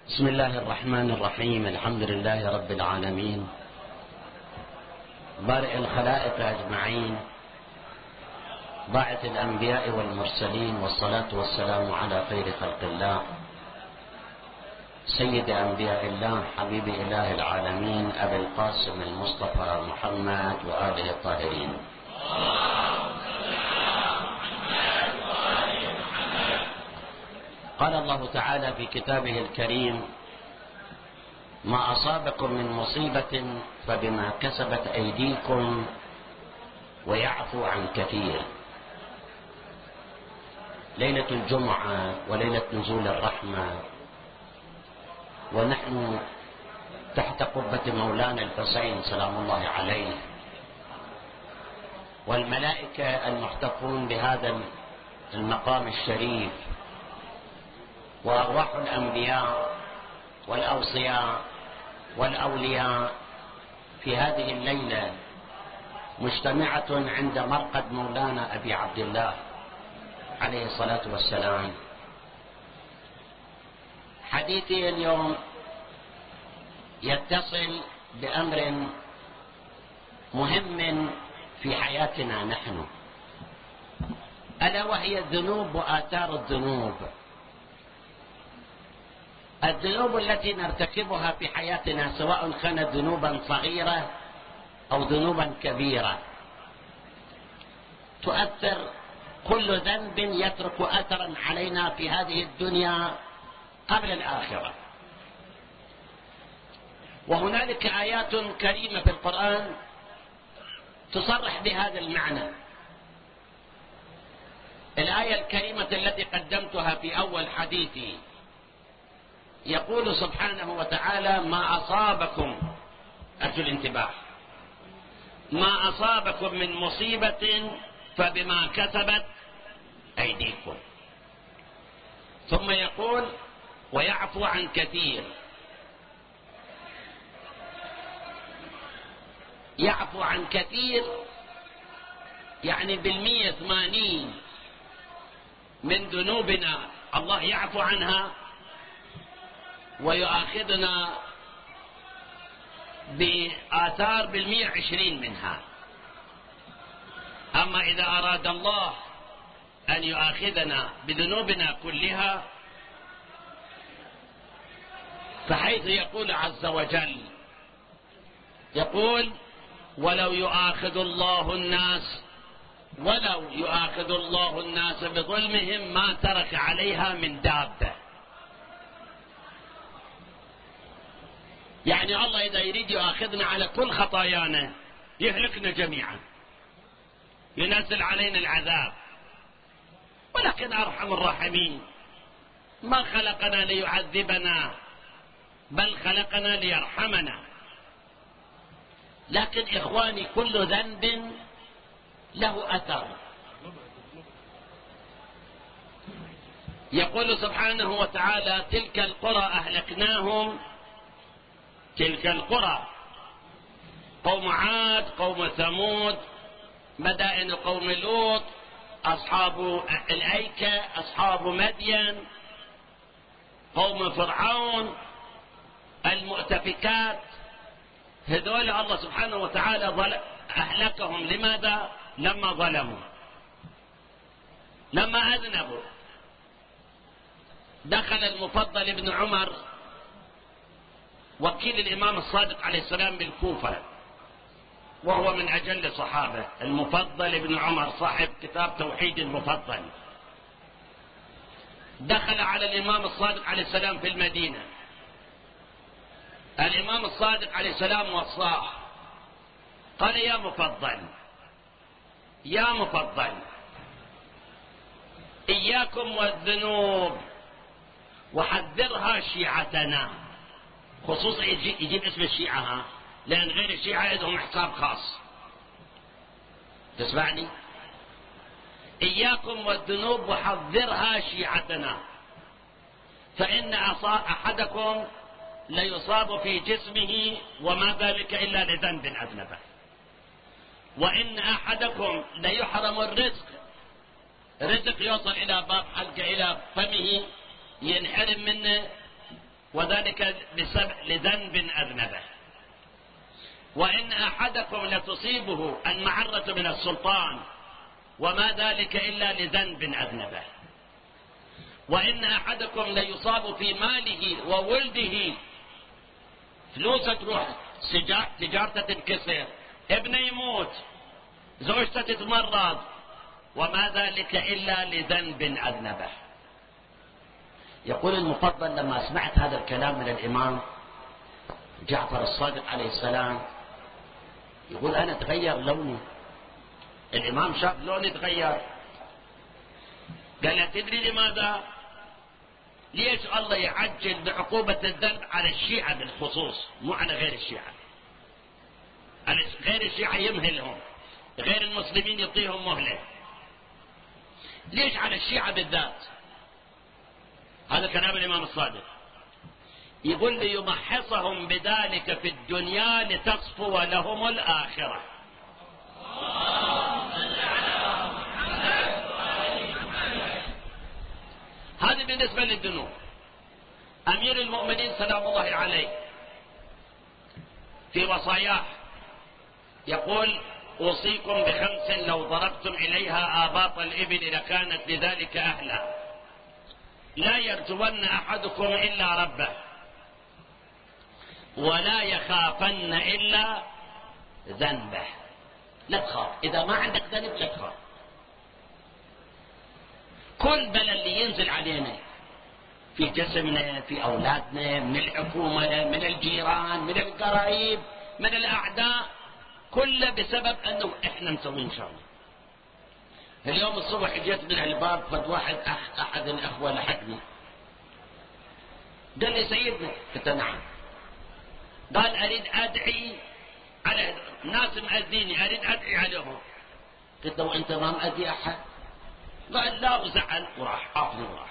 بسم الله الرحمن الرحيم. الحمد لله رب العالمين، بارئ الخلائق أجمعين، باعث الأنبياء والمرسلين، والصلاة والسلام على خير خلق الله، سيد أنبياء الله، حبيب إله العالمين، أبي القاسم المصطفى محمد وآله الطاهرين. قال الله تعالى في كتابه الكريم: ما أصابكم من مصيبة فبما كسبت أيديكم ويعفو عن كثير. ليلة الجمعة وليلة نزول الرحمة، ونحن تحت قبة مولانا الحسين سلام الله عليه، والملائكة المحتفون بهذا المقام الشريف، وأرواح الأنبياء والأوصياء والأولياء في هذه الليلة مجتمعة عند مرقد مولانا أبي عبد الله عليه الصلاة والسلام. حديثي اليوم يتصل بأمر مهم في حياتنا نحن، ألا وهي الذنوب وآثار الذنوب. الذنوب التي نرتكبها في حياتنا، سواء كانت ذنوبا صغيرة أو ذنوبا كبيرة، تؤثر. كل ذنب يترك أثرا علينا في هذه الدنيا قبل الآخرة. وهنالك آيات كريمة في القرآن تصرح بهذا المعنى. الآية الكريمة التي قدمتها في أول حديثي يقول سبحانه وتعالى: ما أصابكم، أرجو الانتباه، ما أصابكم من مصيبة فبما كسبت أيديكم. ثم يقول: ويعفو عن كثير. يعفو عن كثير يعني 180 من ذنوبنا الله يعفو عنها ويؤاخذنا بآثار 120 منها. أما إذا أراد الله أن يؤاخذنا بذنوبنا كلها، فحيث يقول عز وجل، يقول: ولو يؤاخذ الله الناس بظلمهم ما ترك عليها من دابة. يعني الله إذا يريد يؤاخذنا على كل خطايانا يهلكنا جميعا، ينزل علينا العذاب. ولكن أرحم الراحمين ما خلقنا ليعذبنا، بل خلقنا ليرحمنا. لكن إخواني، كل ذنب له أثر. يقول سبحانه وتعالى: تلك القرى أهلكناهم، تلك القرى قوم عاد، قوم ثمود، مدائن قوم لوط، أصحاب الأيكة، أصحاب مدين، قوم فرعون، المؤتفكات. هذول الله سبحانه وتعالى أهلكهم. لماذا؟ لما ظلموا، لما أذنبوا. دخل المفضل بن عمر وكيل الإمام الصادق عليه السلام بالكوفة، وهو من أجل الصحابة، المفضل بن عمر صاحب كتاب توحيد المفضل. دخل على الإمام الصادق عليه السلام في المدينة. الإمام الصادق عليه السلام وصاه، قال: يا مفضل، يا مفضل، إياكم والذنوب وحذرها شيعتنا. خصوصا يجيب اسم الشيعة، لأن غير الشيعة عندهم حساب خاص. تسمعني؟ إياكم والذنوب وحذرها شيعتنا، فإن أحدكم ليصاب في جسمه وما ذلك إلا لذنب أذنبه، وإن أحدكم ليحرم الرزق، رزق يوصل إلى باب حلقه إلى فمه ينحرم منه وذلك لذنب أذنبه. وإن أحدكم لتصيبه المعرة من السلطان وما ذلك إلا لذنب أذنبه. وإن أحدكم ليصاب في ماله وولده، فلوسه تروح، تجارته تنكسر، ابنه يموت، زوجته تتمرض، وما ذلك إلا لذنب أذنبه. يقول المفضل: لما سمعت هذا الكلام من الإمام جعفر الصادق عليه السلام، يقول: أنا تغير لوني. الإمام شاف لوني تغير، قال: تدري لماذا؟ ليش الله يعجل بعقوبة الذنب على الشيعة بالخصوص، مو على غير الشيعة؟ على غير الشيعة يمهلهم، غير المسلمين يعطيهم مهلة. ليش على الشيعة بالذات؟ هذا كلام الإمام الصادق. يقول: ليمحصهم بذلك في الدنيا لتصفو لهم الآخرة. هذه بالنسبة للذنوب. أمير المؤمنين سلام الله عليه في وصاياه يقول: أوصيكم ب5 لو ضربتم إليها آباط الإبل لكانت لذلك أهلا. لا يرجون أحدكم إلا ربه، ولا يخافن إلا ذنبه. لا تخاف، إذا ما عندك ذنب لا تخاف. كل بلا اللي ينزل علينا في جسمنا، في أولادنا، من الحكومة، من الجيران، من القرايب، من الأعداء، كله بسبب أنه إحنا مسوين شغله. اليوم الصبح جيت من الباب، فد واحد أحد الأخوة لحقني، قال لي: سيدنا. قلت: نعم. قال: أريد أدعي على ناس مأذيني، أريد أدعي عليهم. قلت له: وأنت ما مأذي أحد؟ قال: لا. وزعل وراح عافني وراح.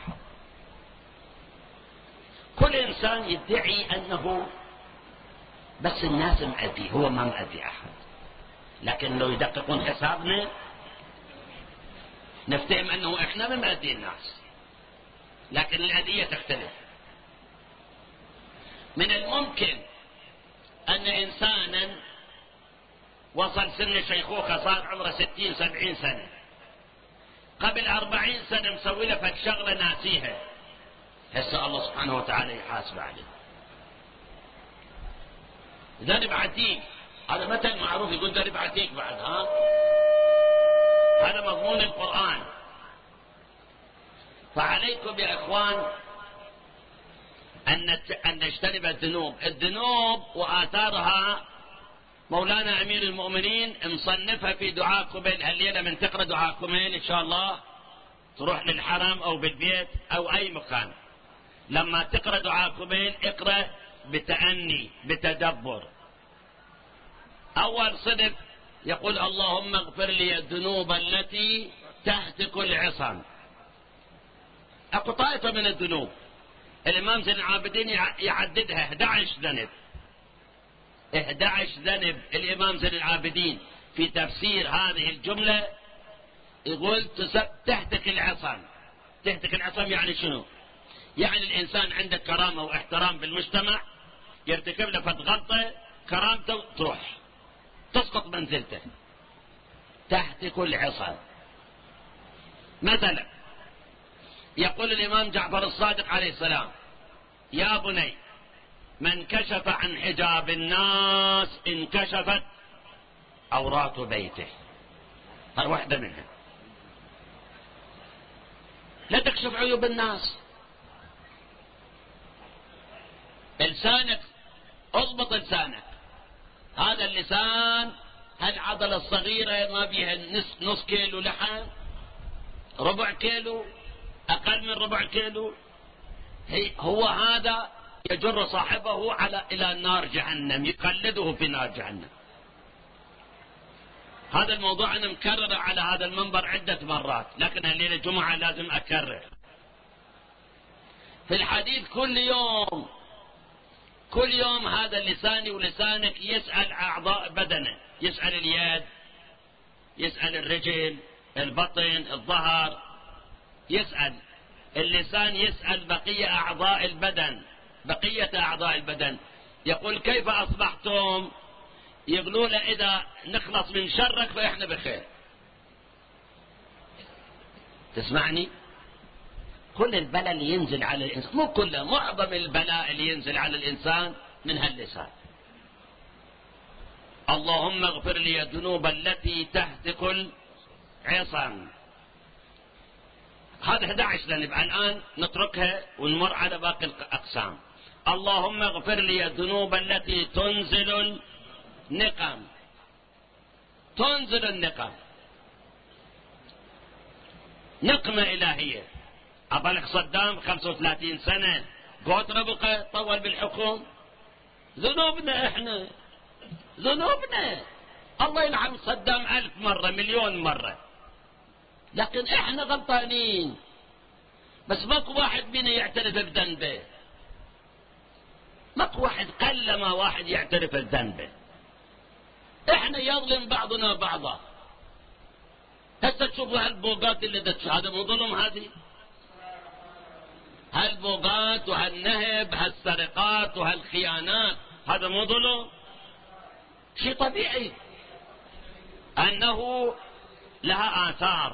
كل إنسان يدعي أنه بس الناس مأذي، هو ما مأذي أحد. لكن لو يدققون حسابنا نفتهم أنه إحنا من مأذي الناس، لكن الأذية تختلف. من الممكن أن إنسانا وصل سن الشيخوخة، صار عمره 60-70 سنة، قبل 40 سنة مسوي له فد شغلة ناسيها، هسه الله سبحانه وتعالى يحاسب عليه. ذنب عتيق، هذا مثل معروف يقول ذنب عتيق بعد، هذا مضمون القرآن. فعليكم يا إخوان أن نجتنب الذنوب وآثارها. مولانا أمير المؤمنين مصنفها في دعاء قبيل. الليلة من تقرأ دعاء قبيل إن شاء الله، تروح للحرم أو بالبيت أو أي مكان، لما تقرأ دعاء قبيل اقرأ بتأني بتدبر. أول صنف يقول: اللهم اغفر لي الذنوب التي تهتك العصم. أكو طائفة من الذنوب الإمام زين العابدين يعددها 11 ذنب. 11 ذنب الإمام زين العابدين في تفسير هذه الجملة يقول: تهتك العصم. تهتك العصم يعني شنو؟ يعني الإنسان عنده كرامة واحترام بالمجتمع، يرتكب له فد غلطة كرامته تروح، تسقط منزلته. تهتك العصم. مثلا يقول الإمام جعفر الصادق عليه السلام: يا بني، من كشف عن حجاب الناس انكشفت عورات بيته. هذه واحدة منها. لا تكشف عيوب الناس. لسانك، اضبط لسانك. هذا اللسان هالعضلة الصغيرة ما بيها نص كيلو لحم، ربع كيلو، أقل من ربع كيلو، هو هذا يجر صاحبه إلى نار جهنم، يقلده في نار جهنم. هذا الموضوع أنا مكرر على هذا المنبر عدة مرات، لكن الليلة الجمعة لازم أكرر. في الحديث كل يوم هذا لساني ولسانك يسأل أعضاء بدنه، يسأل اليد، يسأل الرجل، البطن، الظهر، يسأل اللسان، يسأل بقية أعضاء البدن، بقية أعضاء البدن. يقول كيف أصبحتم؟ يقولون إذا نخلص من شرك فإحنا بخير. تسمعني؟ كل البلاء اللي ينزل على الإنسان، مو كله، معظم البلاء اللي ينزل على الإنسان من هاللسان. اللهم اغفر لي الذنوب التي تهتك العصام. هذا 11 لنبقى الآن نتركها ونمر على باقي الأقسام. اللهم اغفر لي الذنوب التي تنزل النقم. تنزل النقم، نقمة إلهية. أبالك صدام 35 سنة قوتنا بقى طول بالحكم. ذنوبنا احنا، ذنوبنا. الله يلعن صدام 1000 مرة، مليون مرة، لكن احنا غلطانين. بس ماكو واحد بينا يعترف بذنبه، ماكو واحد، قلما واحد يعترف بذنبه. احنا يظلم بعضنا بعضا. هسه تشوفوا هالبوقات اللي هذا مو ظلم؟ هذه هالبوقات وهالنهب، هالسرقات وهالخيانات، هذا مو ظلم؟ شيء طبيعي أنه لها آثار.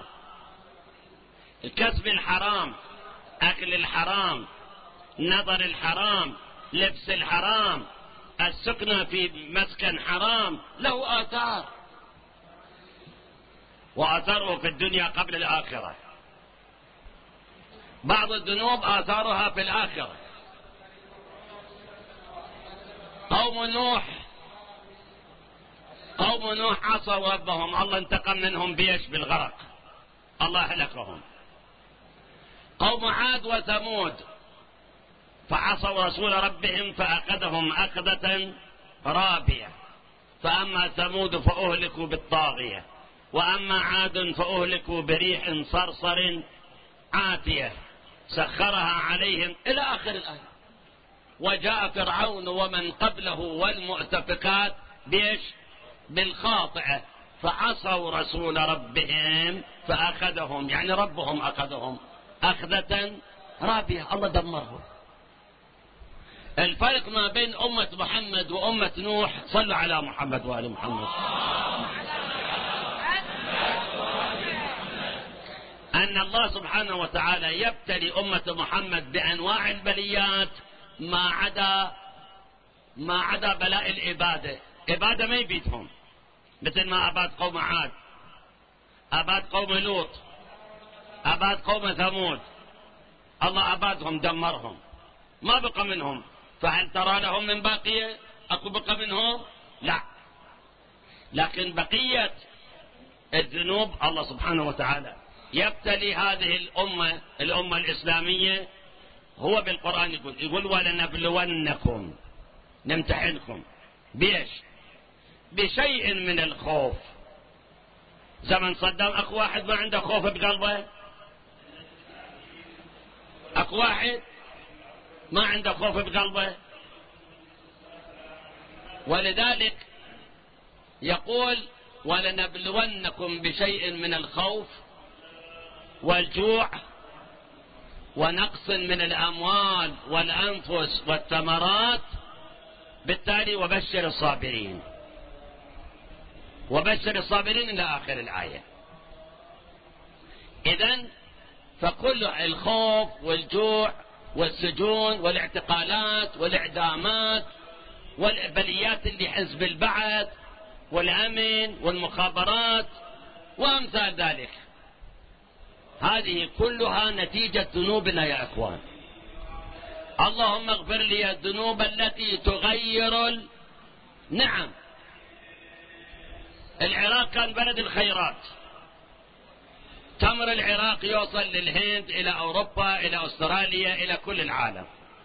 الكسب الحرام، أكل الحرام، نظر الحرام، لبس الحرام، السكنة في مسكن حرام، له آثار، وآثاره في الدنيا قبل الآخرة. بعض الذنوب آثارها في الآخرة. قوم نوح عصوا ربهم، الله انتقم منهم بيش؟ بالغرق، الله أهلكهم. قوم عاد وثمود فعصوا رسول ربهم فأخذهم أخذة رابية. فأما ثمود فأهلكوا بالطاغية، وأما عاد فأهلكوا بريح صرصر عاتية سخرها عليهم إلى آخر الآية. وجاء فرعون ومن قبله والمؤتفكات بيش؟ بالخاطئة، فعصوا رسول ربهم فأخذهم، يعني ربهم أخذهم أخذة رابية، الله دمرهم. الفرق ما بين أمة محمد وأمة نوح، صلوا على محمد وآل محمد، أن الله سبحانه وتعالى يبتلي أمة محمد بأنواع البليات ما عدا بلاء الإبادة. إبادة ما يبيدهم، مثل ما أباد قوم عاد، أباد قوم لوط، أباد قوم ثمود، الله أبادهم، دمرهم، ما بقى منهم. فهل ترى لهم من باقية؟ أكو بقى منهم؟ لا. لكن بقية الذنوب الله سبحانه وتعالى يبتلي هذه الأمة الإسلامية. هو بالقرآن يقول ولنبلونكم، نمتحنكم بيش؟ بشيء من الخوف. زمن صدام أكو واحد ما عنده خوف بقلبه؟ أكو واحد ما عنده خوف بقلبه؟ ولذلك يقول ولنبلونكم بشيء من الخوف والجوع ونقص من الأموال والأنفس والثمرات. بالتالي وبشر الصابرين، وبشر الصابرين إلى آخر الآية. إذن فكل الخوف والجوع والسجون والاعتقالات والإعدامات والبليات اللي حزب البعث والأمن والمخابرات وأمثال ذلك، هذه كلها نتيجة ذنوبنا يا أخوان. اللهم اغفر لي الذنوب التي تغير نعم. العراق كان بلد الخيرات، تمر العراق يوصل للهند، إلى أوروبا، إلى أستراليا، إلى كل العالم.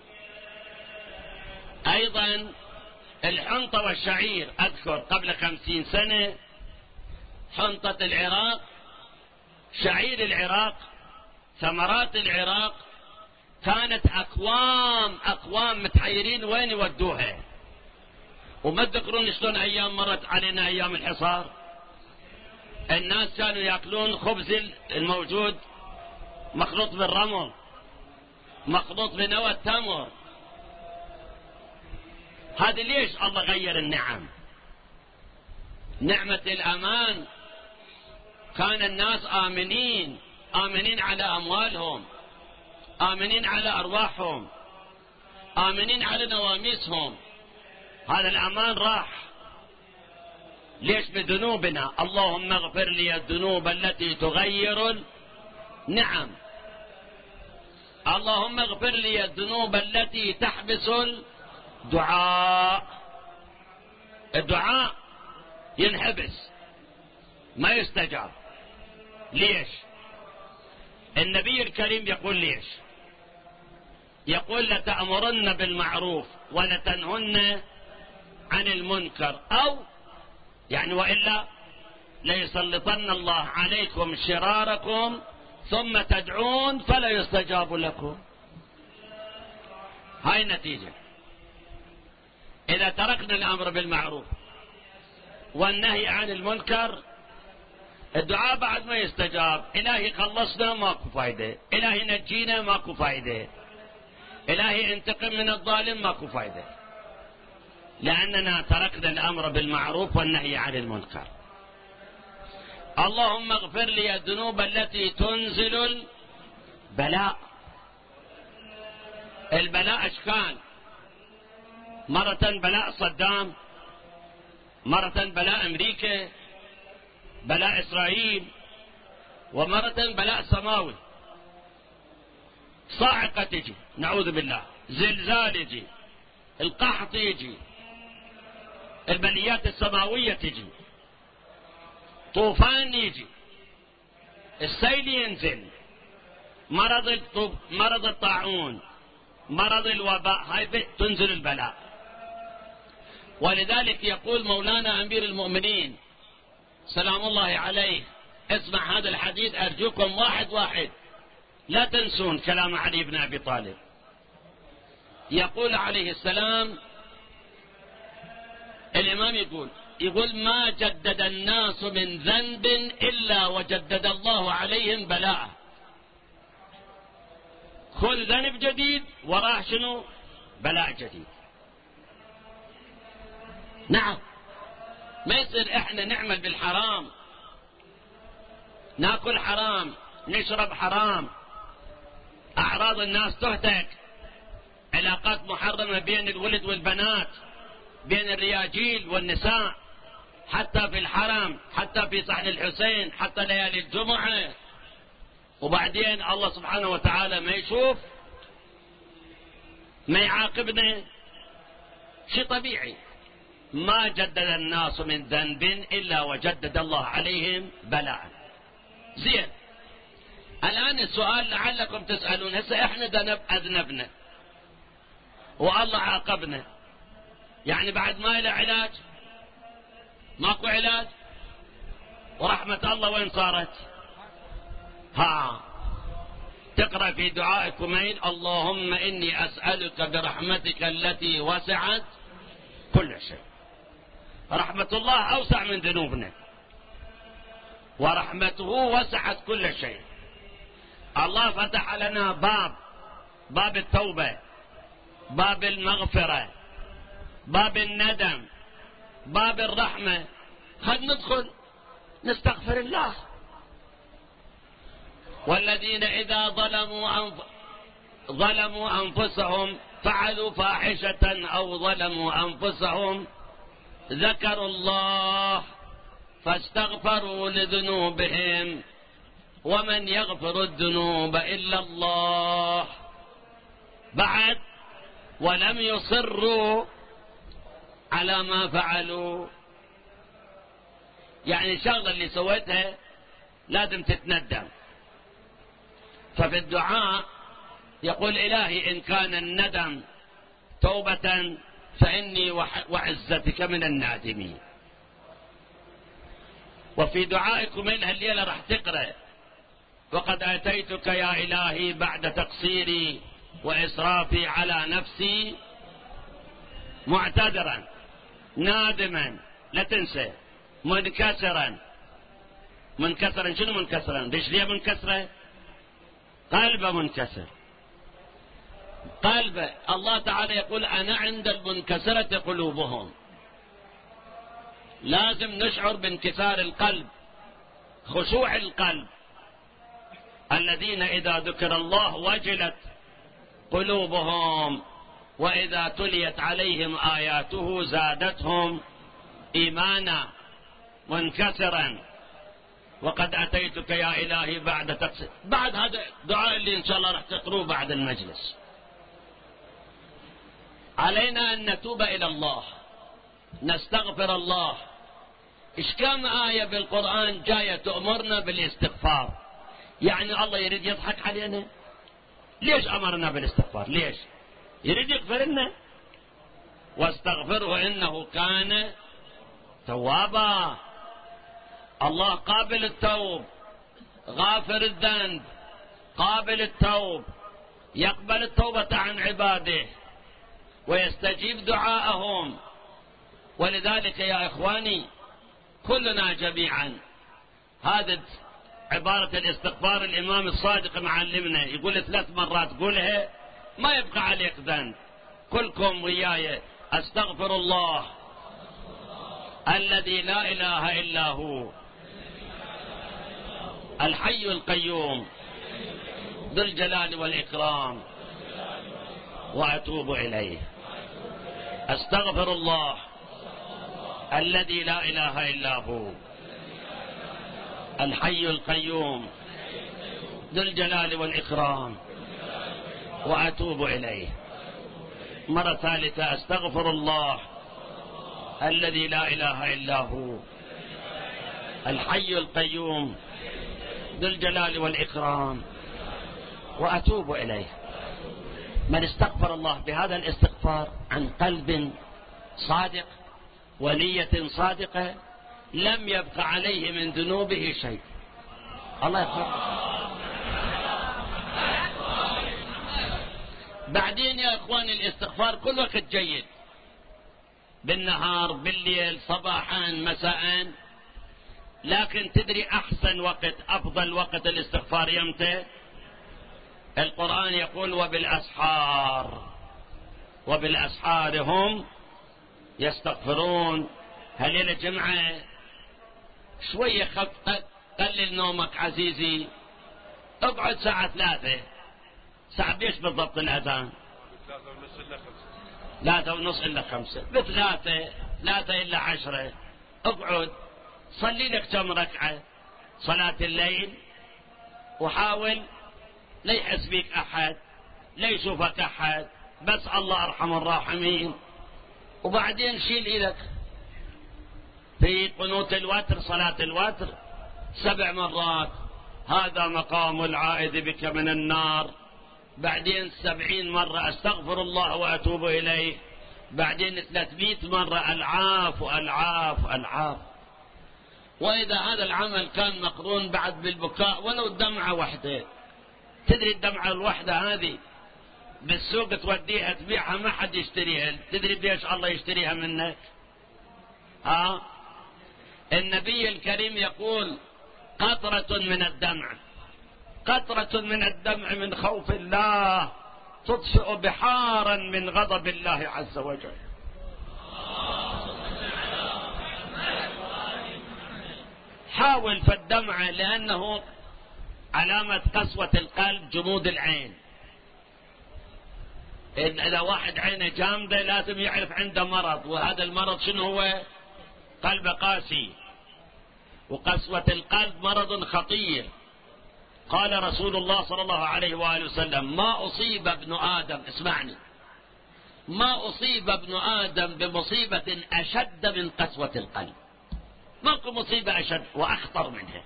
أيضا الحنطة والشعير، أذكر قبل 50 سنة حنطة العراق، شعير العراق، ثمرات العراق، كانت أقوام متحيرين وين يودوها. وما تذكرون شلون أيام مرت علينا أيام الحصار، الناس كانوا يأكلون خبز الموجود مخلوط بالرمل، مخلوط بنوى التمر، هذا ليش الله غير النعم؟ نعمة الأمان، كان الناس آمنين على أموالهم، آمنين على أرواحهم، آمنين على نواميسهم. هذا الأمان راح. ليش؟ بذنوبنا. اللهم اغفر لي الذنوب التي تغير النعم. اللهم اغفر لي الذنوب التي تحبس الدعاء. الدعاء ينحبس ما يستجاب. ليش؟ النبي الكريم يقول ليش؟ يقول لتأمرن بالمعروف ولتنهن عن المنكر، أو يعني وإلا ليسلطن الله عليكم شراركم ثم تدعون فلا يستجاب لكم. هاي النتيجة. إذا تركنا الأمر بالمعروف والنهي عن المنكر، الدعاء بعد ما يستجاب. إلهي خلصنا ماكو فايدة، إلهي نجينا ماكو فايدة، إلهي انتقم من الظالم ماكو فايدة، لأننا تركنا الأمر بالمعروف والنهي عن المنكر. اللهم اغفر لي الذنوب التي تنزل البلاء. البلاء أشكال، مرة بلاء صدام، مرة بلاء أمريكا، بلاء إسرائيل، ومرة بلاء سماوي. صاعقة تجي نعوذ بالله، زلزال يجي، القحط يجي، البليات السماوية تجي، طوفان يجي، السيل ينزل، مرض الطاعون، مرض الوباء، هاي تنزل البلاء. ولذلك يقول مولانا أمير المؤمنين سلام الله عليه، اسمع هذا الحديث أرجوكم واحد لا تنسون كلام علي بن أبي طالب. يقول عليه السلام، الإمام يقول ما جدد الناس من ذنب إلا وجدد الله عليهم بلاء. كل ذنب جديد وراه شنو؟ بلاء جديد. نعم، ما يصير احنا نعمل بالحرام، ناكل حرام، نشرب حرام، أعراض الناس تهتك، علاقات محرمة بين الولد والبنات، بين الرياجيل والنساء، حتى في الحرم، حتى في صحن الحسين، حتى ليالي الجمعة. وبعدين الله سبحانه وتعالى ما يشوف، ما يعاقبنا. شيء طبيعي. ما جدد الناس من ذنب إلا وجدد الله عليهم بلاء. زين، الآن السؤال لعلكم تسألون، هسه احنا أذنبنا والله عاقبنا، يعني بعد ما له علاج؟ ماكو علاج. ورحمة الله وين صارت؟ تقرأ في دعائكم اللهم إني أسألك برحمتك التي وسعت كل شيء. رحمة الله أوسع من ذنوبنا، ورحمته وسعت كل شيء. الله فتح لنا باب التوبة، باب المغفرة، باب الندم، باب الرحمة. خل ندخل نستغفر الله. والذين إذا ظلموا أنفسهم فعلوا فاحشة أو ظلموا أنفسهم ذكروا الله فاستغفروا لذنوبهم ومن يغفر الذنوب إلا الله. بعد ولم يصروا على ما فعلوا، يعني الشغلة اللي سويتها لازم تتندم. ففي الدعاء يقول إلهي إن كان الندم توبة فإني وعزتك من النادمين. وفي دعائكم منها الليلة راح تقرأ وقد أتيتك يا إلهي بعد تقصيري وإسرافي على نفسي معتذرا نادما، لا تنسى، منكسرا. شنو منكسرا؟ رجليه منكسرة، قلبه منكسر. قلبه. الله تعالى يقول أنا عند المنكسرة قلوبهم. لازم نشعر بانكسار القلب، خشوع القلب. الذين إذا ذكر الله وجلت قلوبهم وإذا تليت عليهم آياته زادتهم إيمانا منكسرا. وقد أتيتك يا إلهي بعد تقصير. بعد هذا دعاء اللي إن شاء الله راح تقروه بعد المجلس. علينا أن نتوب إلى الله، نستغفر الله. إيش كم آية بالقرآن جاية تأمرنا بالاستغفار؟ يعني الله يريد يضحك علينا؟ ليش أمرنا بالاستغفار؟ ليش؟ يريد يغفر لنا. واستغفره إنه كان توابا. الله قابل التوب، غافر الذنب، قابل التوب، يقبل التوبة عن عباده ويستجيب دعاءهم. ولذلك يا إخواني كلنا جميعا، هذا عبارة الاستغفار الإمام الصادق معلمنا، يقول 3 مرات قولها ما يبقى عليك ذنب. كلكم وياي: أستغفر الله الذي لا إله إلا هو الحي القيوم ذو الجلال والإكرام وأتوب إليه. أستغفر الله الذي لا إله إلا هو الحي القيوم ذو الجلال والإكرام وأتوب إليه. مرة ثالثة: أستغفر الله الذي لا إله إلا هو الحي القيوم ذو الجلال والإكرام وأتوب إليه. من استغفر الله بهذا الاستغفار عن قلب صادق ونية صادقة لم يبق عليه من ذنوبه شيء. الله يغفر. بعدين يا إخواني الاستغفار كل وقت جيد، بالنهار، بالليل، صباحا، مساء. لكن تدري أحسن وقت، أفضل وقت الاستغفار يمتى؟ القرآن يقول: وبالأسحار هم يستغفرون. هليلة جمعة شوية قلل نومك عزيزي، اقعد ساعة 3. ساعة بيش بالضبط الأذان؟ 3:30 إلا 5. ب3 إلا 10 اقعد صلي لك كم ركعة صلاة الليل، وحاول لا يحس بك أحد، لا يشوفك أحد، بس الله أرحم الراحمين. وبعدين شيل إيدك في قنوت الوتر، صلاة الوتر 7 مرات: هذا مقام العائذ بك من النار. بعدين 70 مرة: أستغفر الله وأتوب إليه. بعدين 300 مرة: العاف العاف العاف. وإذا هذا العمل كان مقرون بعد بالبكاء ولو دمعة واحدة، تدري الدمعة الواحدة هذه بالسوق توديها تبيعها ما حد يشتريها، تدري بيش الله يشتريها منك؟ النبي الكريم يقول: قطرة من الدمع، قطرة من الدمع من خوف الله تطفئ بحارا من غضب الله عز وجل. حاول في الدمع، لأنه علامة قسوة القلب جمود العين. إذا واحد عينه جامدة لازم يعرف عنده مرض، وهذا المرض شنو هو؟ قلب قاسي. وقسوة القلب مرض خطير. قال رسول الله صلى الله عليه وآله وسلم: ما أصيب ابن آدم، اسمعني، ما أصيب ابن آدم بمصيبة أشد من قسوة القلب. ماكو مصيبة أشد وأخطر منها.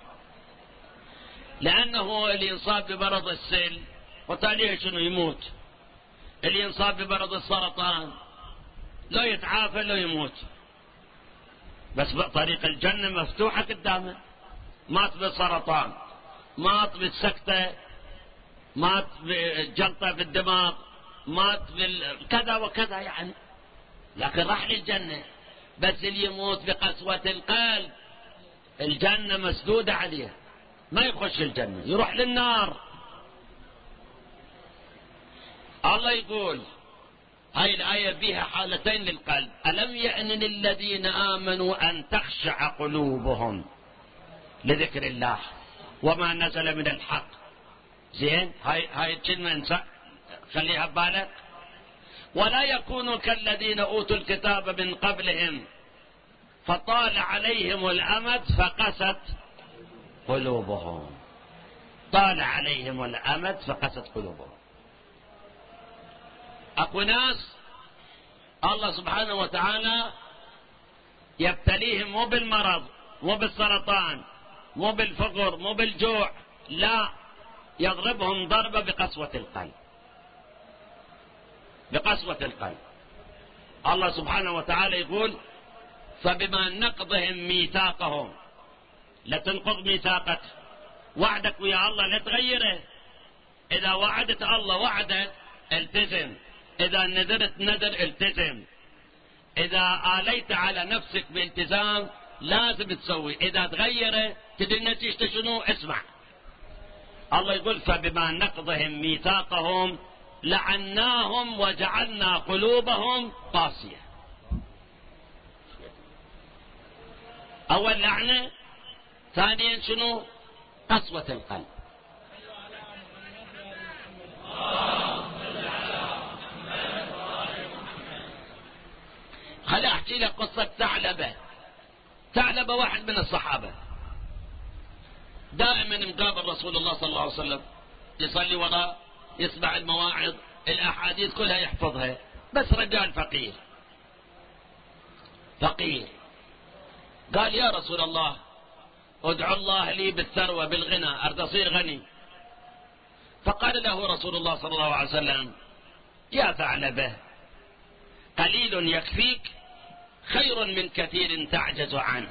لأنه اللي ينصاب بمرض السل وتاليه شنو؟ يموت. اللي ينصاب بمرض السرطان لا يتعافى لا يموت، بس طريق الجنة مفتوحة قدامه. مات بالسرطان، مات بالسكتة، مات بجلطة في الدماغ، مات بالكذا وكذا يعني، لكن راح للجنة. بس اللي يموت بقسوة القلب الجنة مسدودة عليه، ما يخش الجنة، يروح للنار. الله يقول هاي الآية بها حالتين للقلب. ألم يأن للذين آمنوا أن تخشع قلوبهم لذكر الله وما نزل من الحق. زين، هاي الكلمة خليها ببالك. ولا يكونوا كالذين أوتوا الكتاب من قبلهم فطال عليهم الأمد فقست قلوبهم. طال عليهم الأمد فقست قلوبهم. أكو ناس الله سبحانه وتعالى يبتليهم مو بالمرض، مو بالسرطان، مو بالفقر، مو بالجوع، لا، يضربهم ضربة بقسوة القلب. بقسوة القلب. الله سبحانه وتعالى يقول فبما نقضهم ميثاقهم. لا تنقض ميثاقك، وعدك ويا الله لا تغيره. إذا وعدت الله وعده التزم، إذا نذرت نذر التزم، إذا آليت على نفسك بالتزام لازم تسوي. إذا تغيره تدري نتيجته شنو؟ اسمع، الله يقول فبما نقضهم ميثاقهم لعناهم وجعلنا قلوبهم قاسية. أول لعنة، ثانيا شنو؟ قسوة القلب. خلي أحكي لك قصة ثعلبة. ثعلبة واحد من الصحابة دائما مقابل رسول الله صلى الله عليه وسلم، يصلي وراه، يسمع المواعظ، الأحاديث كلها يحفظها، بس رجال فقير. فقير قال يا رسول الله ادعو الله لي بالثروة بالغنى، أريد أصير غني. فقال له رسول الله صلى الله عليه وسلم يا ثعلبة قليل يكفيك خير من كثير تعجز عنه.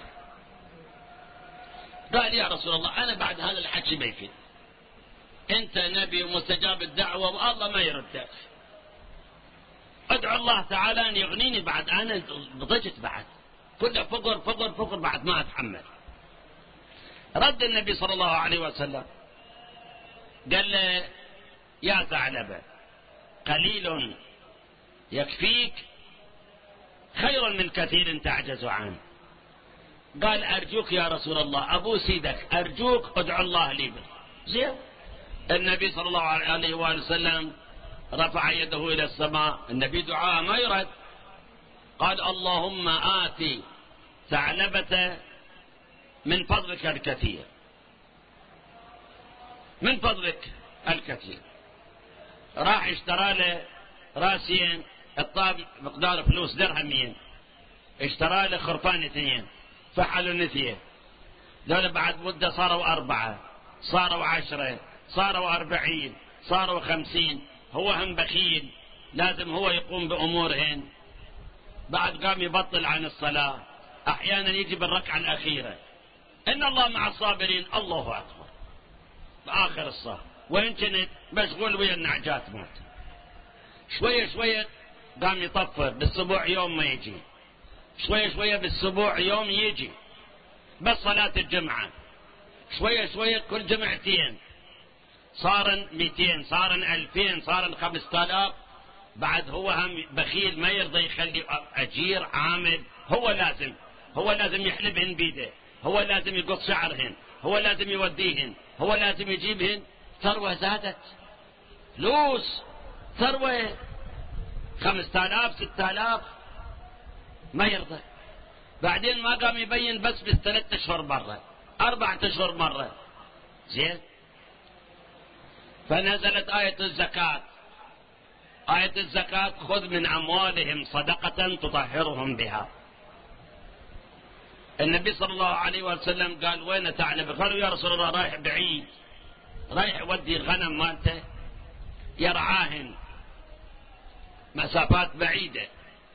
قال يا رسول الله أنا بعد هذا الحكي ما يفيد، أنت نبي ومستجاب الدعوة والله ما يردك، ادعو الله تعالى أن يغنيني، بعد أنا ضجت، بعد كله فقر فقر فقر، بعد ما أتحمل. رد النبي صلى الله عليه وسلم قال له يا ثعلبة قليل يكفيك خير من كثير تعجز عنه. قال أرجوك يا رسول الله أبوس يدك، أرجوك ادعو الله لي به. زين، النبي صلى الله عليه وسلم رفع يده إلى السماء، النبي دعاء ما يرد. قال اللهم آتي ثعلبة من فضلك الكثير، من فضلك الكثير. راح اشترى له راسين، الطاب مقدار فلوس درهمين، اشترى له خرفان 2، فحلوا نثيه، ذولا بعد مدة صاروا 4، صاروا 10، صاروا 40، صاروا 50. هو هم بخيل، لازم هو يقوم بأمورهن. بعد قام يبطل عن الصلاة، أحيانا يجي بالركعة الأخيرة إن الله مع الصابرين، الله أكبر، بآخر الصلاة وإن كنت مشغول ويا النعجات موت. شوية شوية قام يطفر، بالاسبوع يوم ما يجي، شوية شوية بالاسبوع يوم يجي، بس صلاة الجمعة شوية شوية كل جمعتين، صار 200، صار 2000، صار 5000. بعد هو هم بخيل ما يرضى يخلي أجير عامل، هو لازم يحلبهن بيده، هو لازم يقص شعرهن، هو لازم يوديهن، هو لازم يجيبهن. ثروة زادت، فلوس، ثروة 5000 6000، ما يرضى. بعدين ما قام يبين بس ب3 أشهر مرة، 4 أشهر مرة. زين، فنزلت آية الزكاة. آية الزكاة خذ من أموالهم صدقة تطهرهم بها. النبي صلى الله عليه وسلم قال وين ثعلبة؟ قالوا يا رسول الله رايح بعيد، رايح يودي الغنم مالته يرعاهن مسافات بعيدة.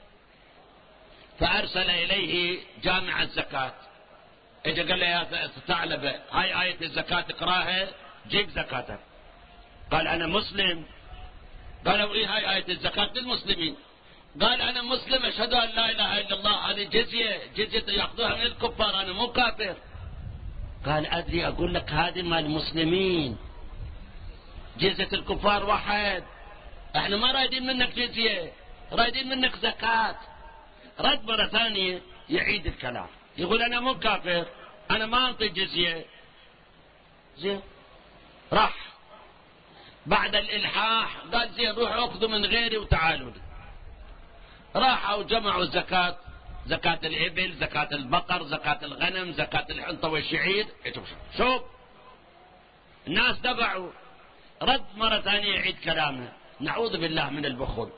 فأرسل إليه جامع الزكاة، اجى قال له يا ثعلبة هاي آية الزكاة اقراها جيب زكاتك. قال أنا مسلم. قالوا إيه هاي آية الزكاة للمسلمين. قال أنا مسلم أشهد أن لا إله إلا الله، هذه جزية يأخذوها من الكفار، أنا مو كافر. قال أدري، أقول لك هذه مال المسلمين، جزية الكفار واحد، احنا ما رايدين منك جزية، رايدين منك زكاة. رد مرة ثانية يعيد الكلام، يقول أنا مو كافر، أنا ما أنطي جزية. زين، راح بعد الإلحاح قال زين روحوا اخذوا من غيري وتعالوا لي. راحوا جمعوا الزكاة، زكاة الإبل، زكاة البقر، زكاة الغنم، زكاة الحنطة والشعير. شوف الناس دفعوا. رد مرة ثانية يعيد كلامه، نعوذ بالله من البخل.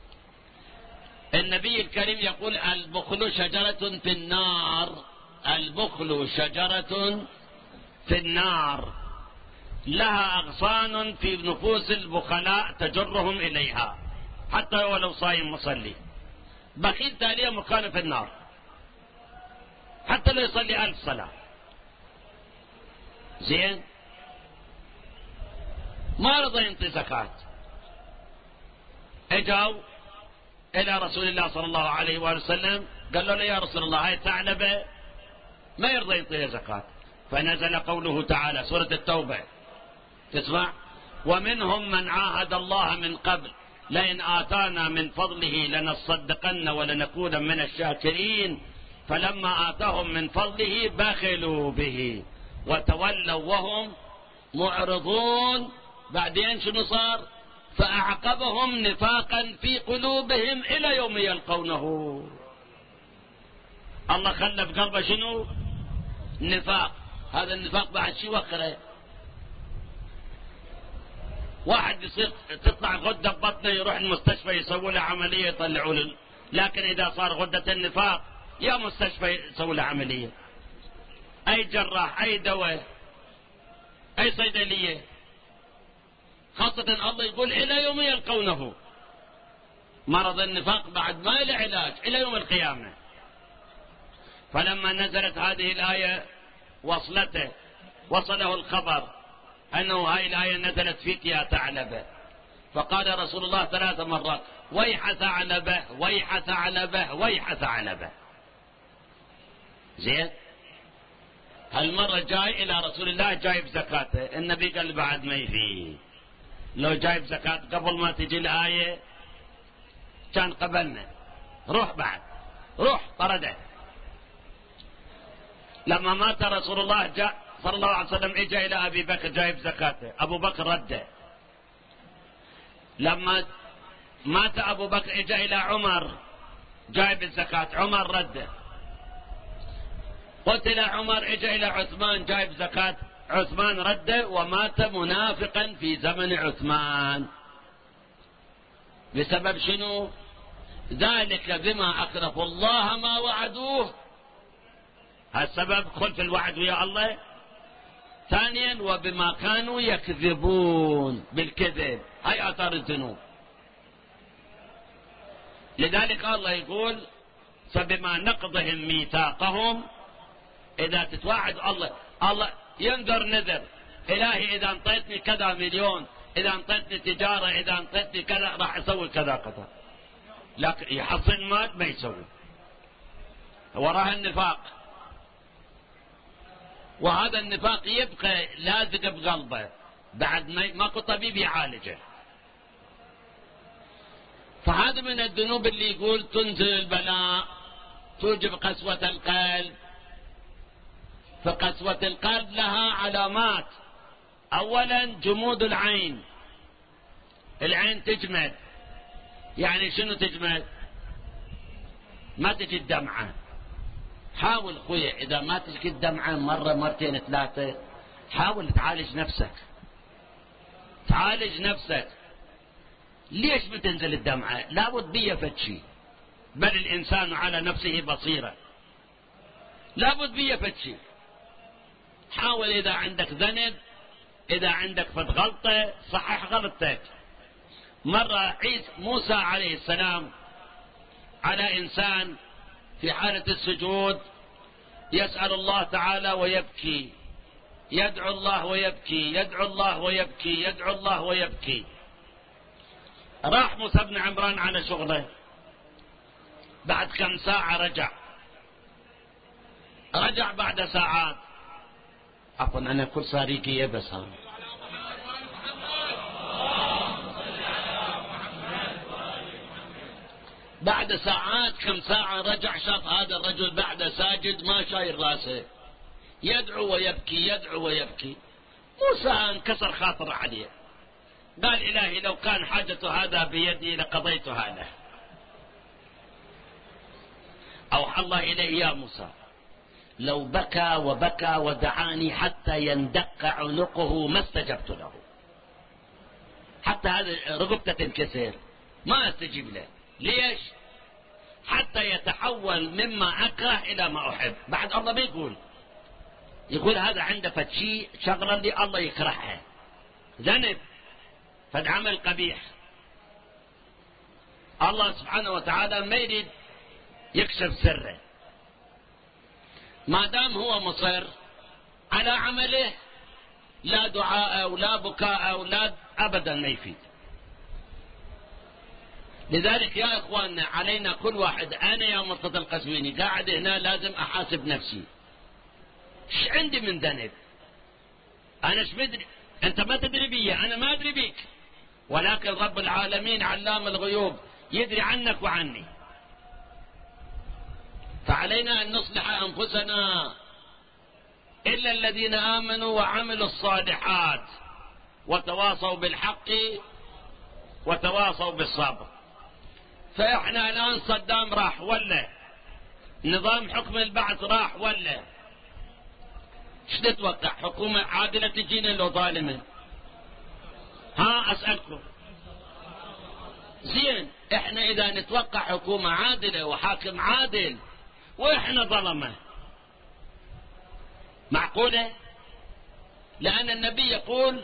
النبي الكريم يقول البخل شجرة في النار، البخل شجرة في النار لها أغصان في نفوس البخلاء تجرهم إليها حتى ولو صايم مصلي. بخيل تالية مكانه في النار حتى لو يصلي 1000 صلاة. زين، ما رضى ينطي زكاة. اجوا إلى رسول الله صلى الله عليه وآله وسلم، قالوا له يا رسول الله هاي ثعلبة ما يرضى ينطيها زكاة. فنزل قوله تعالى سورة التوبة، تسمع: ومنهم من عاهد الله من قبل لئن آتانا من فضله لنصدقن ولنكون من الشاكرين فلما آتاهم من فضله بخلوا به وتولوا وهم معرضون. بعدين شنو صار؟ فأعقبهم نفاقا في قلوبهم إلى يوم يلقونه. الله خلى في قلبه شنو؟ نفاق. هذا النفاق بعد شي وخره. واحد يصير تطلع غدة ببطنه يروح المستشفى يسوي له عملية يطلعوا له، لكن إذا صار غدة النفاق يا مستشفى يسوي له عملية، أي جراح، أي دواء، أي صيدلية. خاصة الله يقول إلى يوم يلقونه. مرض النفاق بعد ما له علاج إلى يوم القيامة. فلما نزلت هذه الآية وصله الخبر أنه هذه الآية نزلت فيك يا ثعلبة، فقال رسول الله 3 مرات: ويح ثعلبة ويح ثعلبة ويح ثعلبة. زين، هالمرة جاي إلى رسول الله جايب زكاته. النبي قال بعد ما يفي، لو جايب زكاة قبل ما تجي الآية كان قبلنا. روح بعد، روح طرده. لما مات رسول الله جاء صلى الله عليه وسلم اجى الى ابي بكر جايب زكاته، ابو بكر رده. لما مات ابو بكر اجى الى عمر جايب الزكاة، عمر رده. قتل عمر اجى الى عثمان جايب زكاة، عثمان رده ومات منافقا في زمن عثمان. بسبب شنو؟ ذلك بما أخلفوا الله ما وعدوه. هالسبب خلف الوعد ويا الله. ثانيا وبما كانوا يكذبون، بالكذب، هاي آثار الذنوب. لذلك الله يقول فبما نقضهم ميثاقهم. إذا تتوعد الله ينذر نذر: إلهي إذا انطيتني كذا مليون، إذا انطيتني تجارة، إذا انطيتني كذا راح أسوي كذا كذا، لكن يحصل مال ما يسوي، وراها النفاق. وهذا النفاق يبقى لازق بقلبه بعد ماكو طبيب يعالجه. فهذا من الذنوب اللي يقول تنزل البلاء، توجب قسوة القلب. فقسوة القلب لها علامات. أولا جمود العين، العين تجمد. يعني شنو تجمد؟ ما تجي الدمعة. حاول خويا إذا ما تجي الدمعة مرة مرتين 3 حاول تعالج نفسك، تعالج نفسك. ليش بتنزل الدمعة؟ لابد بيه فتشي، بل الإنسان على نفسه بصيرة، لابد بيه فتشي. حاول إذا عندك ذنب، إذا عندك فد غلطة صحح غلطتك. مرة موسى عليه السلام على إنسان في حالة السجود يسأل الله تعالى ويبكي، يدعو الله ويبكي، يدعو الله ويبكي، يدعو الله ويبكي. راح موسى بن عمران على شغله، بعد كم ساعة رجع بعد ساعات. عفوا أنا كل صاريكي بس بعد ساعات، كم ساعة، رجع شاف هذا الرجل بعد ساجد ما شايل راسه، يدعو ويبكي يدعو ويبكي. موسى انكسر خاطر عليه، قال إلهي لو كان حاجة هذا بيدي لقضيتها له. أوحى الله إليه يا موسى لو بكى وبكى ودعاني حتى يندق عنقه ما استجبت له، حتى هذا رقبته تنكسر ما استجيب له. ليش؟ حتى يتحول مما أكره إلى ما أحب. بعد الله بيقول يقول هذا عنده فتشي شغلة اللي الله يكرهها، ذنب، فد عمل قبيح. الله سبحانه وتعالى ما يريد يكشف سره، ما دام هو مصر على عمله لا دعاء ولا بكاء ولا أبدا ما يفيد. لذلك يا إخواننا علينا كل واحد، أنا يا مرتضى القزويني قاعد هنا لازم أحاسب نفسي، ايش عندي من ذنب؟ أنا ايش بدري؟ أنت ما تدري بي، أنا ما أدري بيك، ولكن رب العالمين علام الغيوب يدري عنك وعني. فعلينا أن نصلح أنفسنا، إلا الذين آمنوا وعملوا الصالحات وتواصوا بالحق وتواصوا بالصبر. فإحنا الآن صدام راح ولا نظام حكم البعث راح ولا ايش تتوقع؟ حكومة عادلة تجينا لو ظالمة؟ ها أسألكم زين، احنا إذا نتوقع حكومة عادلة وحاكم عادل واحنا ظلمة معقولة؟ لأن النبي يقول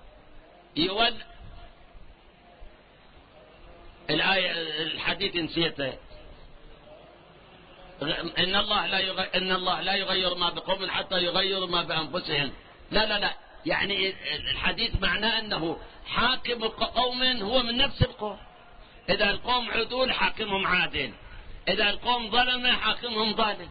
الآية الحديث نسيته، إن الله لا يغير ما بقوم حتى يغيروا ما بأنفسهم. لا يعني الحديث معناه أنه حاكم قوم هو من نفس القوم. إذا القوم عدول حاكمهم عادل، إذا القوم ظلمة حاكمهم ظالم.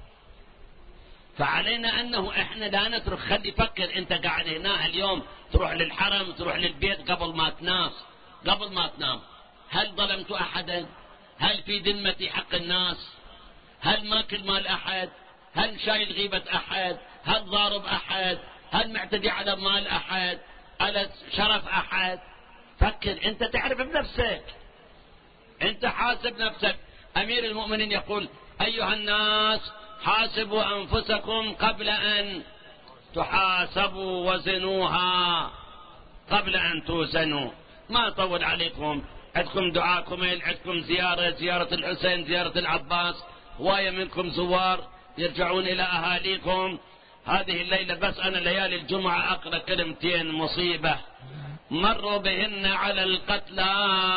فعلينا أنه إحنا لا نترك. خلي فكر أنت قاعد هنا اليوم تروح للحرم تروح للبيت قبل ما تنام، هل ظلمت أحدا؟ هل في ذمتي حق الناس؟ هل ماكل مال أحد؟ هل شايل غيبة أحد؟ هل ضارب أحد؟ هل معتدي على مال أحد؟ على شرف أحد؟ فكر، أنت تعرف بنفسك، أنت حاسب نفسك. أمير المؤمنين يقول أيها الناس حاسبوا أنفسكم قبل أن تحاسبوا وزنوها قبل أن توزنوا. ما أطول عليكم، عندكم دعاءكم، عندكم زيارة الحسين، زيارة العباس، هواية منكم زوار يرجعون إلى أهاليكم. هذه الليلة بس أنا ليالي الجمعة أقرأ كلمتين مصيبة مروا بهن على القتلى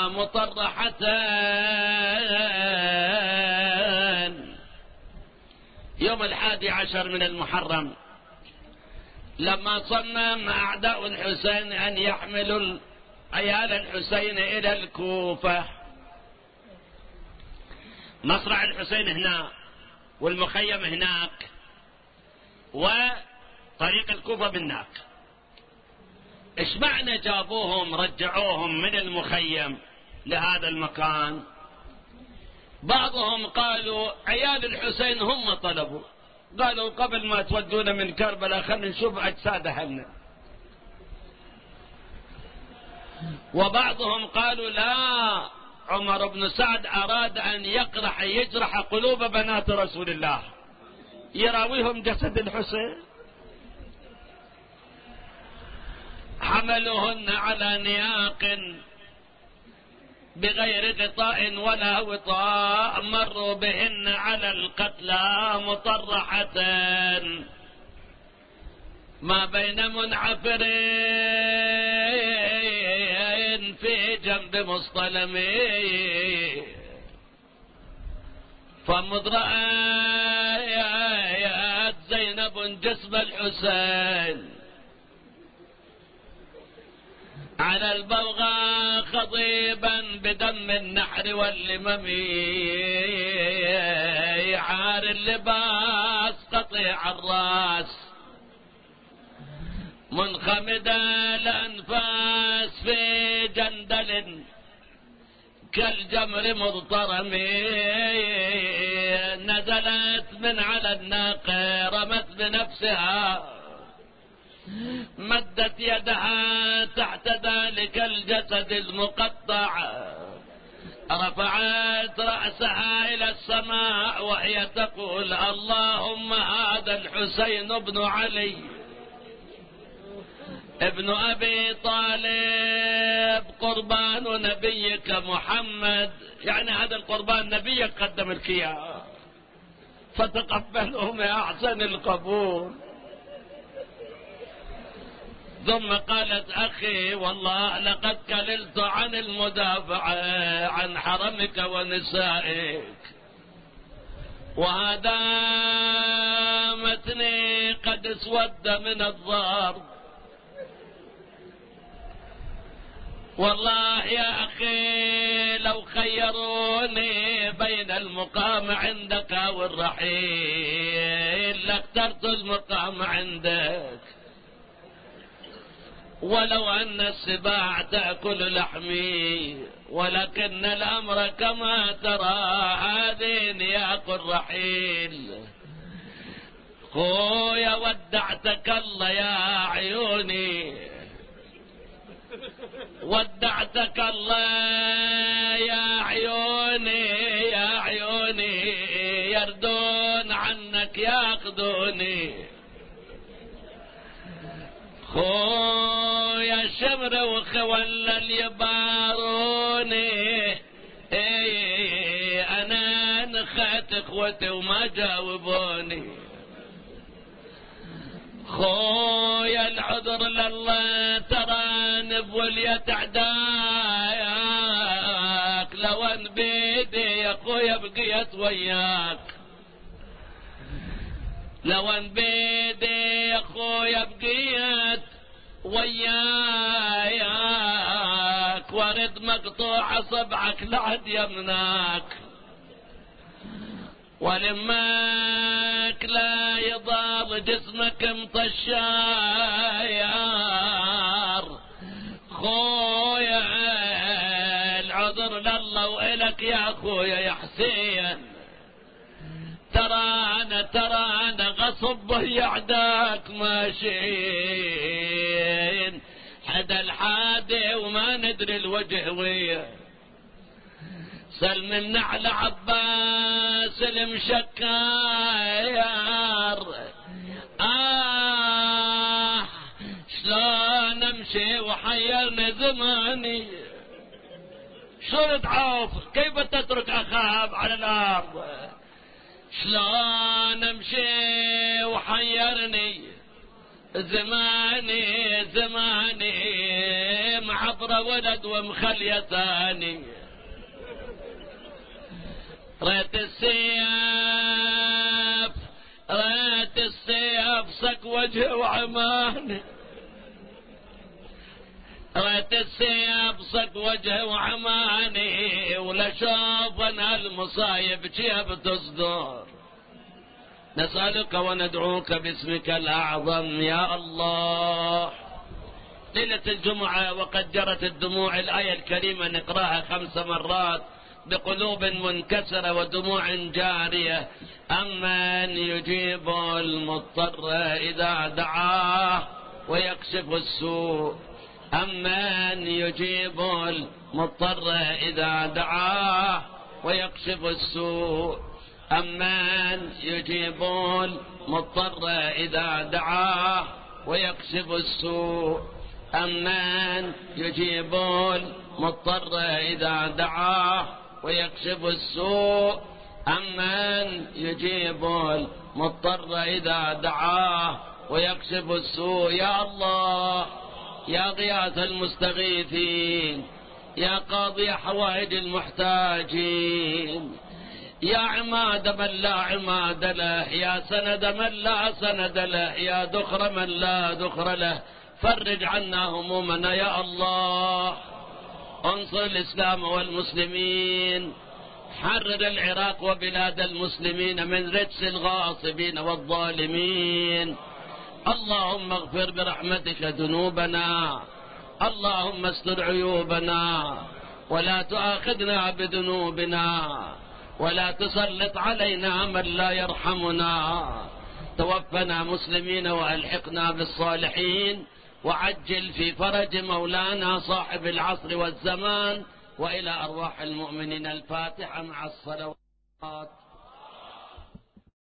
مطرحتان. يوم 11 من المحرم لما صمم أعداء الحسين أن يحملوا عيال الحسين إلى الكوفة، مصرع الحسين هنا والمخيم هناك وطريق الكوفة بالناك. ايش معنى جابوهم رجعوهم من المخيم لهذا المكان؟ بعضهم قالوا عيال الحسين هم طلبوا، قالوا قبل ما تودونا من كربلاء خلينا نشوف أجساد أهلنا. وبعضهم قالوا لا، عمر بن سعد أراد أن يجرح قلوب بنات رسول الله، يراويهم جسد الحسين. حملوهن على نياق بغير غطاء ولا وطاء، مروا بهن على القتلى مطرحة ما بين منعفرين في جنب مصطلمين. فمذ رأت زينب جسم الحسين على البوغاء خضيبا بدم النحر واللمم، عار اللباس قطيع الراس منخمد الأنفاس في جندل كالجمر مضطرم، نزلت من على الناقة رمت بنفسها، مدت يدها تحت ذلك الجسد المقطع، رفعت رأسها إلى السماء وهي تقول: اللهم هذا الحسين بن علي ابن أبي طالب قربان نبيك محمد، يعني هذا القربان نبيك قدم لك إياه فتقبلهم يا أحسن القبول. ثم قالت: أخي والله لقد كللت عن المدافعة عن حرمك ونسائك، وهذا متني قد اسود من الضرب، والله يا أخي لو خيروني بين المقام عندك والرحيل لاخترت المقام عندك، ولو أن السباع تأكل لحمي، ولكن الأمر كما ترى هذه نياق الرحيل. خويا ودعتك الله يا عيوني، ودعتك الله يا عيوني، يا عيوني يردون عنك ياخذوني، خويا شمر وخولل يباروني، انا نخت اخوتي وما جاوبوني، خويا العذر لله ترى نبوليت اعداياك، لو ان بيدي يا خويا بقيت وياك، لو ان بيدي يا خويا بقيت وياك، ورد مقطوع صبعك لعد يمناك، ولماك لا يضال جسمك مطشاير، خويا العذر لله وإلك يا خويا يا حسين، ترى أنا غصب يعداك ماشيين، حدا الحادي وما ندري الوجه ويا، سلمنا على عباس المشكاير، شلون امشي وحيرني زماني، شلون تعوف كيف تترك اخاب على الارض، شلون امشي وحيرني زماني، زماني معطرة ولد ومخلية ثاني، ريت السيف صك وجه وعماني، ريت السيف صك وجه وعماني، ولا شوف انا المصايب كيف تصدر، نسألك وندعوك باسمك الأعظم يا الله. ليلة الجمعة وقد جرت الدموع، الآية الكريمة نقراها 5 مرات بقلوب منكسرة ودموع جارية. أمن يجيب المضطر إذا دعاه ويكشف السوء، أمن يجيب المضطر إذا دعاه ويكشف السوء، أمن يجيب المضطر إذا دعاه ويكشف السوء، أمن يجيب المضطر إذا دعاه ويكشف السوء، أمن يجيب المضطر إذا دعاه ويكشف السوء. يا الله يا غياث المستغيثين، يا قاضي حوائج المحتاجين، يا عماد من لا عماد له، يا سند من لا سند له، يا ذخر من لا ذخر له، فرج عنا همومنا يا الله. انصر الإسلام والمسلمين، حرر العراق وبلاد المسلمين من رجس الغاصبين والظالمين. اللهم اغفر برحمتك ذنوبنا، اللهم استر عيوبنا، ولا تؤاخذنا بذنوبنا ولا تسلط علينا من لا يرحمنا. توفنا مسلمين وألحقنا بالصالحين، وعجل في فرج مولانا صاحب العصر والزمان. وإلى أرواح المؤمنين الفاتحة مع الصلوات.